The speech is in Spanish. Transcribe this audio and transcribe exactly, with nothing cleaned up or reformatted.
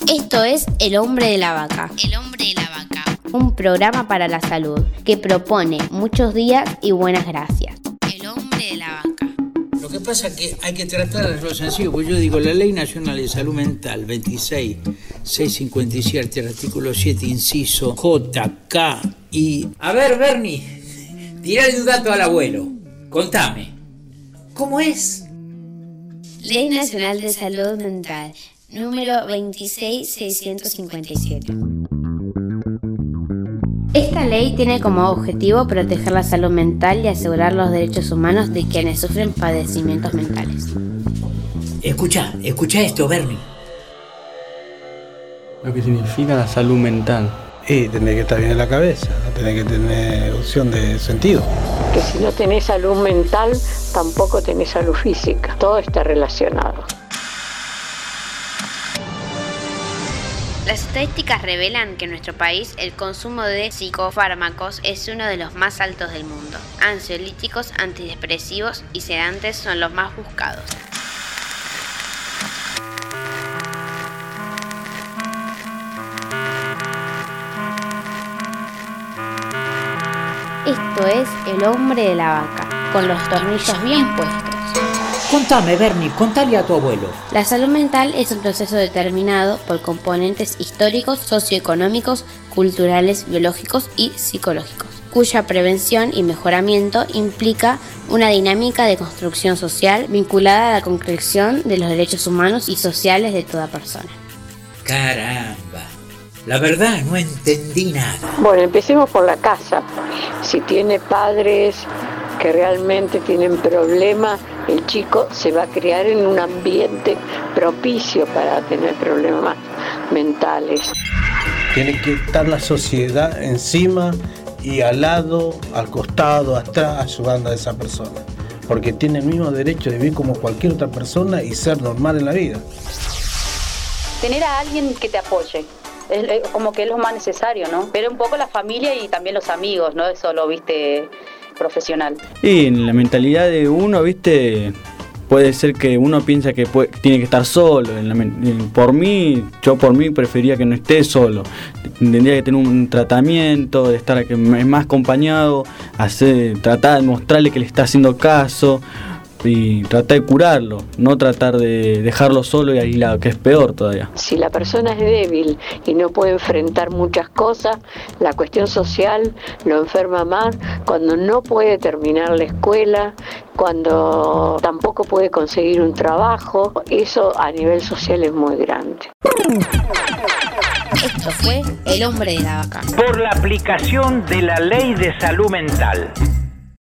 Esto es El Hombre de la Vaca. El Hombre de la Vaca. Un programa para la salud que propone muchos días y buenas gracias. El Hombre de la Vaca. Lo que pasa es que hay que tratar a lo sencillo, porque yo digo, la Ley Nacional de Salud Mental veintiséis mil seiscientos cincuenta y siete, artículo siete, inciso J, K y... A ver, Bernie, tirale un dato al abuelo. Contame, ¿cómo es? Ley Nacional de Salud Mental, número veintiséis mil seiscientos cincuenta y siete. Esta ley tiene como objetivo proteger la salud mental y asegurar los derechos humanos de quienes sufren padecimientos mentales. Escucha, escucha esto, Bernie. Lo que significa la salud mental. Y tenés que estar bien en la cabeza, tenés que tener opción de sentido. Que si no tenés salud mental, tampoco tenés salud física. Todo está relacionado. Las estadísticas revelan que en nuestro país el consumo de psicofármacos es uno de los más altos del mundo. Ansiolíticos, antidepresivos y sedantes son los más buscados. Esto es El Hombre de la Vaca, con los tornillos bien puestos. Contame, Bernie, contale a tu abuelo. La salud mental es un proceso determinado por componentes históricos, socioeconómicos, culturales, biológicos y psicológicos, cuya prevención y mejoramiento implica una dinámica de construcción social vinculada a la concreción de los derechos humanos y sociales de toda persona. Caramba, la verdad no entendí nada. Bueno, empecemos por la casa. Si tiene padres que realmente tienen problemas, el chico se va a criar en un ambiente propicio para tener problemas mentales. Tiene que estar la sociedad encima y al lado, al costado, atrás, ayudando a esa persona. Porque tiene el mismo derecho de vivir como cualquier otra persona y ser normal en la vida. Tener a alguien que te apoye. Es como que es lo más necesario, ¿no? Pero un poco la familia y también los amigos, no es solo, viste, profesional. Y en la mentalidad de uno, viste, puede ser que uno piensa que puede, tiene que estar solo. En la, en, por mí, yo por mí prefería que no esté solo. Tendría que tener un tratamiento, de estar más acompañado, hacer, tratar de mostrarle que le está haciendo caso y tratar de curarlo, no tratar de dejarlo solo y aislado, que es peor todavía. Si la persona es débil y no puede enfrentar muchas cosas, la cuestión social lo enferma más cuando no puede terminar la escuela, cuando tampoco puede conseguir un trabajo. Eso a nivel social es muy grande. Esto fue El Hombre de la Vaca. Por la aplicación de la Ley de Salud Mental.